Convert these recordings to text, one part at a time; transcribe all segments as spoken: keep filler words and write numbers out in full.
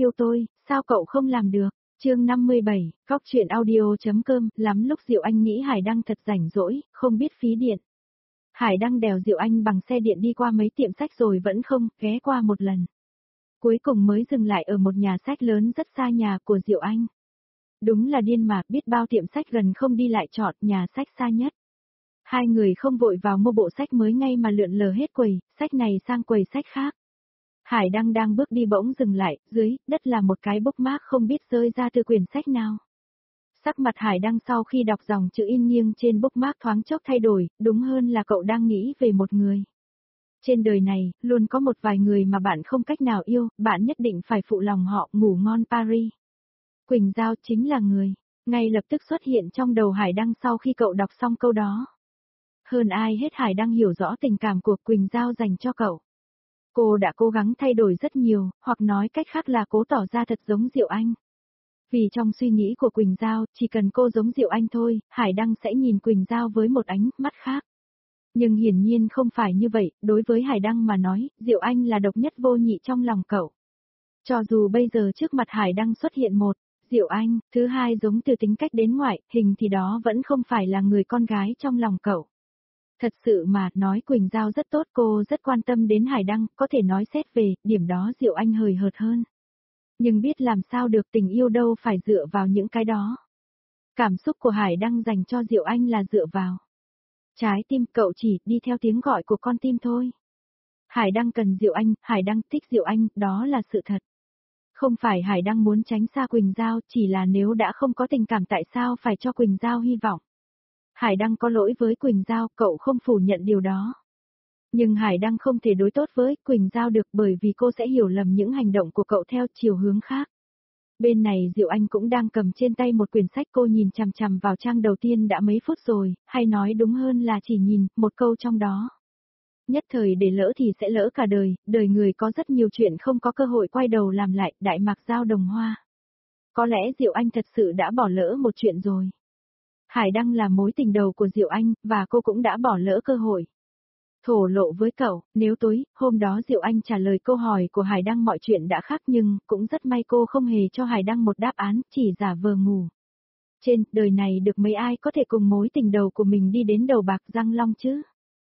yêu tôi, sao cậu không làm được? Chương năm mươi bảy, Cóc truyện audio.com, lắm lúc Diệu Anh nghĩ Hải Đăng thật rảnh rỗi, không biết phí điện. Hải Đăng đèo Diệu Anh bằng xe điện đi qua mấy tiệm sách rồi vẫn không, ghé qua một lần. Cuối cùng mới dừng lại ở một nhà sách lớn rất xa nhà của Diệu Anh. Đúng là điên mà, biết bao tiệm sách gần không đi lại chọn nhà sách xa nhất. Hai người không vội vào mua bộ sách mới ngay mà lượn lờ hết quầy, sách này sang quầy sách khác. Hải Đăng đang bước đi bỗng dừng lại, dưới đất là một cái bookmark không biết rơi ra từ quyển sách nào. Sắc mặt Hải Đăng sau khi đọc dòng chữ in nghiêng trên bookmark thoáng chốc thay đổi, đúng hơn là cậu đang nghĩ về một người. Trên đời này, luôn có một vài người mà bạn không cách nào yêu, bạn nhất định phải phụ lòng họ, ngủ ngon Paris. Quỳnh Giao chính là người, ngay lập tức xuất hiện trong đầu Hải Đăng sau khi cậu đọc xong câu đó. Hơn ai hết Hải Đăng hiểu rõ tình cảm của Quỳnh Giao dành cho cậu. Cô đã cố gắng thay đổi rất nhiều, hoặc nói cách khác là cố tỏ ra thật giống Diệu Anh. Vì trong suy nghĩ của Quỳnh Giao, chỉ cần cô giống Diệu Anh thôi, Hải Đăng sẽ nhìn Quỳnh Giao với một ánh mắt khác. Nhưng hiển nhiên không phải như vậy, đối với Hải Đăng mà nói, Diệu Anh là độc nhất vô nhị trong lòng cậu. Cho dù bây giờ trước mặt Hải Đăng xuất hiện một, Diệu Anh, thứ hai giống từ tính cách đến ngoại, hình thì đó vẫn không phải là người con gái trong lòng cậu. Thật sự mà, nói Quỳnh Giao rất tốt, cô rất quan tâm đến Hải Đăng, có thể nói xét về, điểm đó Diệu Anh hời hợt hơn. Nhưng biết làm sao được, tình yêu đâu phải dựa vào những cái đó. Cảm xúc của Hải Đăng dành cho Diệu Anh là dựa vào trái tim, cậu chỉ đi theo tiếng gọi của con tim thôi. Hải Đăng cần Diệu Anh, Hải Đăng thích Diệu Anh, đó là sự thật. Không phải Hải Đăng muốn tránh xa Quỳnh Giao, chỉ là nếu đã không có tình cảm tại sao phải cho Quỳnh Giao hy vọng. Hải Đăng có lỗi với Quỳnh Giao, cậu không phủ nhận điều đó. Nhưng Hải Đăng không thể đối tốt với Quỳnh Giao được bởi vì cô sẽ hiểu lầm những hành động của cậu theo chiều hướng khác. Bên này Diệu Anh cũng đang cầm trên tay một quyển sách, cô nhìn chằm chằm vào trang đầu tiên đã mấy phút rồi, hay nói đúng hơn là chỉ nhìn một câu trong đó. Nhất thời để lỡ thì sẽ lỡ cả đời, đời người có rất nhiều chuyện không có cơ hội quay đầu làm lại, Đại Mạc Giao Đồng Hoa. Có lẽ Diệu Anh thật sự đã bỏ lỡ một chuyện rồi. Hải Đăng là mối tình đầu của Diệu Anh, và cô cũng đã bỏ lỡ cơ hội. Thổ lộ với cậu, nếu tối, hôm đó Diệu Anh trả lời câu hỏi của Hải Đăng mọi chuyện đã khác nhưng, cũng rất may cô không hề cho Hải Đăng một đáp án, chỉ giả vờ ngủ. Trên, đời này được mấy ai có thể cùng mối tình đầu của mình đi đến đầu bạc răng long chứ?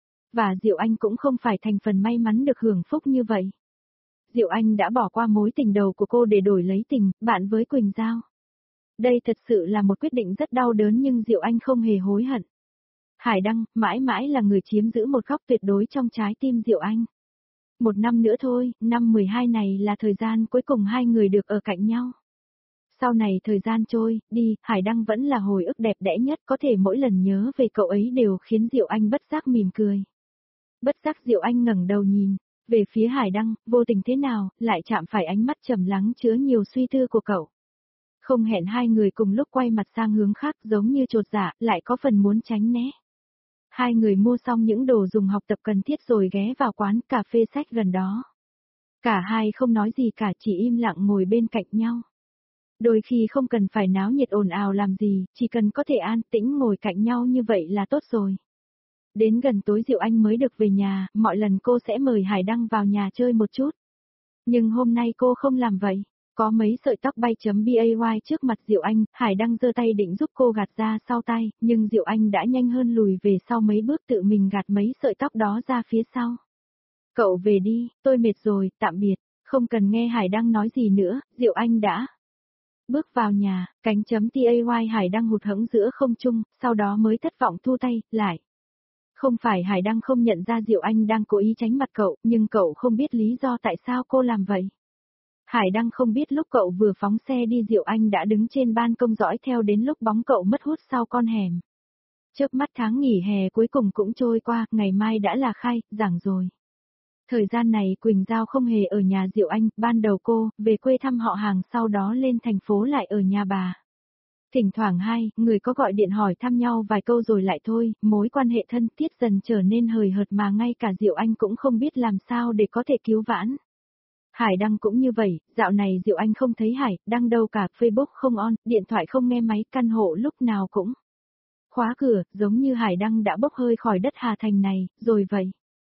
Và Diệu Anh cũng không phải thành phần may mắn được hưởng phúc như vậy. Diệu Anh đã bỏ qua mối tình đầu của cô để đổi lấy tình, bạn với Quỳnh Giao. Đây thật sự là một quyết định rất đau đớn nhưng Diệu Anh không hề hối hận. Hải Đăng, mãi mãi là người chiếm giữ một góc tuyệt đối trong trái tim Diệu Anh. Một năm nữa thôi, năm mười hai này là thời gian cuối cùng hai người được ở cạnh nhau. Sau này thời gian trôi, đi, Hải Đăng vẫn là hồi ức đẹp đẽ nhất, có thể mỗi lần nhớ về cậu ấy đều khiến Diệu Anh bất giác mỉm cười. Bất giác Diệu Anh ngẩng đầu nhìn về phía Hải Đăng, vô tình thế nào, lại chạm phải ánh mắt trầm lắng chứa nhiều suy tư của cậu. Không hẹn hai người cùng lúc quay mặt sang hướng khác giống như chột dạ, lại có phần muốn tránh né. Hai người mua xong những đồ dùng học tập cần thiết rồi ghé vào quán cà phê sách gần đó. Cả hai không nói gì cả, chỉ im lặng ngồi bên cạnh nhau. Đôi khi không cần phải náo nhiệt ồn ào làm gì, chỉ cần có thể an tĩnh ngồi cạnh nhau như vậy là tốt rồi. Đến gần tối Diệu Anh mới được về nhà, mọi lần cô sẽ mời Hải Đăng vào nhà chơi một chút. Nhưng hôm nay cô không làm vậy. Có mấy sợi tóc bay.bay trước mặt Diệu Anh, Hải Đăng giơ tay định giúp cô gạt ra sau tay, nhưng Diệu Anh đã nhanh hơn lùi về sau mấy bước tự mình gạt mấy sợi tóc đó ra phía sau. Cậu về đi, tôi mệt rồi, tạm biệt, không cần nghe Hải Đăng nói gì nữa, Diệu Anh đã bước vào nhà, cánh chấm tay Hải Đăng hụt hẫng giữa không trung, sau đó mới thất vọng thu tay, lại. Không phải Hải Đăng không nhận ra Diệu Anh đang cố ý tránh mặt cậu, nhưng cậu không biết lý do tại sao cô làm vậy. Hải Đăng không biết lúc cậu vừa phóng xe đi Diệu Anh đã đứng trên ban công dõi theo đến lúc bóng cậu mất hút sau con hẻm. Chớp mắt tháng nghỉ hè cuối cùng cũng trôi qua, ngày mai đã là khai giảng rồi. Thời gian này Quỳnh Giao không hề ở nhà Diệu Anh, ban đầu cô về quê thăm họ hàng, sau đó lên thành phố lại ở nhà bà. Thỉnh thoảng hai người có gọi điện hỏi thăm nhau vài câu rồi lại thôi, mối quan hệ thân thiết dần trở nên hời hợt mà ngay cả Diệu Anh cũng không biết làm sao để có thể cứu vãn. Hải Đăng cũng như vậy, dạo này Diệu Anh không thấy Hải Đăng đâu cả, Facebook không on, điện thoại không nghe máy, căn hộ lúc nào cũng khóa cửa, giống như Hải Đăng đã bốc hơi khỏi đất Hà Thành này, rồi vậy.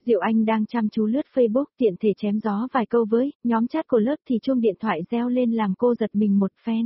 Diệu Anh đang chăm chú lướt Facebook tiện thể chém gió vài câu với nhóm chat của lớp thì chuông điện thoại reo lên làm cô giật mình một phen.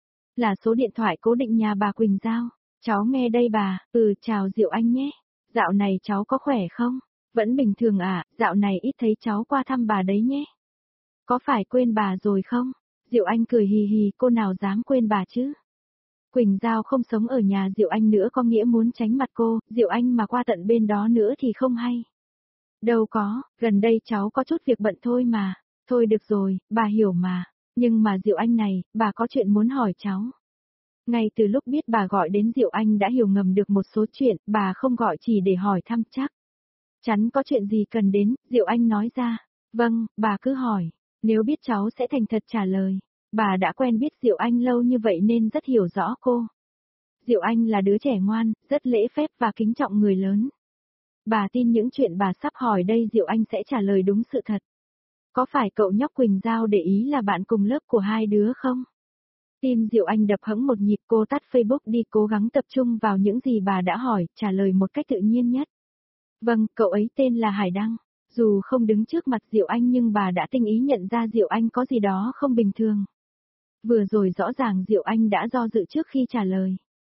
Là số điện thoại cố định nhà bà Quỳnh Giao. Cháu nghe đây bà, ừ chào Diệu Anh nhé. Dạo này cháu có khỏe không? Vẫn bình thường à, dạo này ít thấy cháu qua thăm bà đấy nhé. Có phải quên bà rồi không? Diệu Anh cười hì hì, cô nào dám quên bà chứ? Quỳnh Giao không sống ở nhà Diệu Anh nữa có nghĩa muốn tránh mặt cô, Diệu Anh mà qua tận bên đó nữa thì không hay. Đâu có, gần đây cháu có chút việc bận thôi mà. Thôi được rồi, bà hiểu mà. Nhưng mà Diệu Anh này, bà có chuyện muốn hỏi cháu. Ngay từ lúc biết bà gọi đến Diệu Anh đã hiểu ngầm được một số chuyện, bà không gọi chỉ để hỏi thăm chắc. Chắn có chuyện gì cần đến, Diệu Anh nói ra. Vâng, bà cứ hỏi. Nếu biết cháu sẽ thành thật trả lời. Bà đã quen biết Diệu Anh lâu như vậy nên rất hiểu rõ cô. Diệu Anh là đứa trẻ ngoan, rất lễ phép và kính trọng người lớn. Bà tin những chuyện bà sắp hỏi đây Diệu Anh sẽ trả lời đúng sự thật. Có phải cậu nhóc Quỳnh Giao để ý là bạn cùng lớp của hai đứa không? Tim Diệu Anh đập hẫng một nhịp, cô tắt Facebook đi cố gắng tập trung vào những gì bà đã hỏi, trả lời một cách tự nhiên nhất. Vâng, cậu ấy tên là Hải Đăng. Dù không đứng trước mặt Diệu Anh nhưng bà đã tinh ý nhận ra Diệu Anh có gì đó không bình thường. Vừa rồi rõ ràng Diệu Anh đã do dự trước khi trả lời.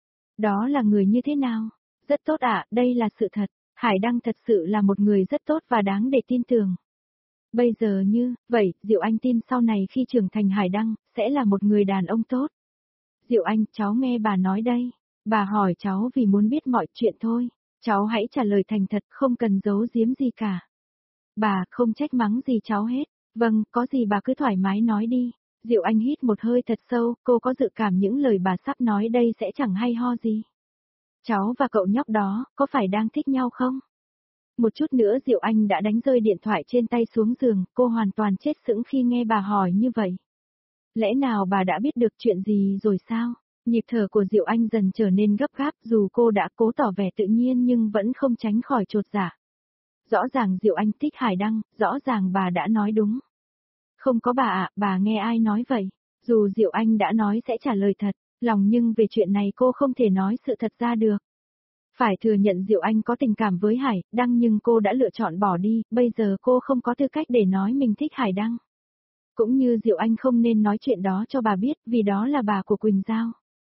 Đó là người như thế nào? Rất tốt ạ, đây là sự thật. Hải Đăng thật sự là một người rất tốt và đáng để tin tưởng. Bây giờ như, vậy, Diệu Anh tin sau này khi trưởng thành Hải Đăng, sẽ là một người đàn ông tốt. Diệu Anh, cháu nghe bà nói đây. Bà hỏi cháu vì muốn biết mọi chuyện thôi. Cháu hãy trả lời thành thật, không cần giấu giếm gì cả. Bà, không trách mắng gì cháu hết. Vâng, có gì bà cứ thoải mái nói đi. Diệu Anh hít một hơi thật sâu, cô có dự cảm những lời bà sắp nói đây sẽ chẳng hay ho gì. Cháu và cậu nhóc đó, có phải đang thích nhau không? Một chút nữa Diệu Anh đã đánh rơi điện thoại trên tay xuống giường, cô hoàn toàn chết sững khi nghe bà hỏi như vậy. Lẽ nào bà đã biết được chuyện gì rồi sao? Nhịp thở của Diệu Anh dần trở nên gấp gáp dù cô đã cố tỏ vẻ tự nhiên nhưng vẫn không tránh khỏi chột dạ. Rõ ràng Diệu Anh thích Hải Đăng, rõ ràng bà đã nói đúng. Không có bà ạ, bà nghe ai nói vậy? Dù Diệu Anh đã nói sẽ trả lời thật, lòng nhưng về chuyện này cô không thể nói sự thật ra được. Phải thừa nhận Diệu Anh có tình cảm với Hải Đăng nhưng cô đã lựa chọn bỏ đi, bây giờ cô không có tư cách để nói mình thích Hải Đăng. Cũng như Diệu Anh không nên nói chuyện đó cho bà biết vì đó là bà của Quỳnh Giao.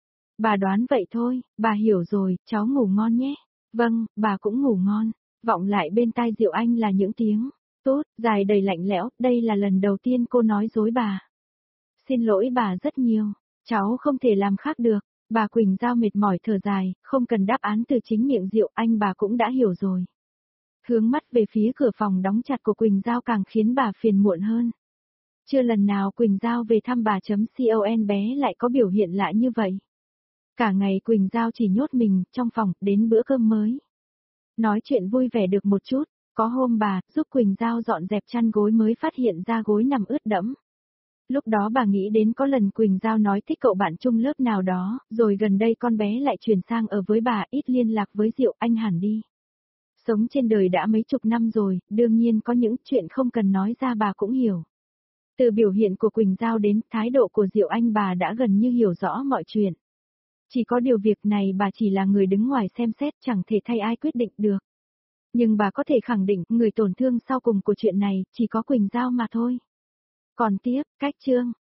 Bà đoán vậy thôi, bà hiểu rồi, cháu ngủ ngon nhé. Vâng, bà cũng ngủ ngon. Vọng lại bên tai Diệu Anh là những tiếng tốt, dài đầy lạnh lẽo, đây là lần đầu tiên cô nói dối bà. Xin lỗi bà rất nhiều, cháu không thể làm khác được. Bà Quỳnh Giao mệt mỏi thở dài, không cần đáp án từ chính miệng Diệu Anh bà cũng đã hiểu rồi. Hướng mắt về phía cửa phòng đóng chặt của Quỳnh Giao càng khiến bà phiền muộn hơn. Chưa lần nào Quỳnh Giao về thăm bà chấm con bé lại có biểu hiện lạ như vậy. Cả ngày Quỳnh Giao chỉ nhốt mình trong phòng đến bữa cơm mới. Nói chuyện vui vẻ được một chút, có hôm bà giúp Quỳnh Giao dọn dẹp chăn gối mới phát hiện ra gối nằm ướt đẫm. Lúc đó bà nghĩ đến có lần Quỳnh Giao nói thích cậu bạn chung lớp nào đó, rồi gần đây con bé lại chuyển sang ở với bà ít liên lạc với Diệu Anh hẳn đi. Sống trên đời đã mấy chục năm rồi, đương nhiên có những chuyện không cần nói ra bà cũng hiểu. Từ biểu hiện của Quỳnh Giao đến thái độ của Diệu Anh bà đã gần như hiểu rõ mọi chuyện. Chỉ có điều việc này bà chỉ là người đứng ngoài xem xét chẳng thể thay ai quyết định được. Nhưng bà có thể khẳng định người tổn thương sau cùng của chuyện này chỉ có Quỳnh Giao mà thôi. Còn tiếp, cách chương.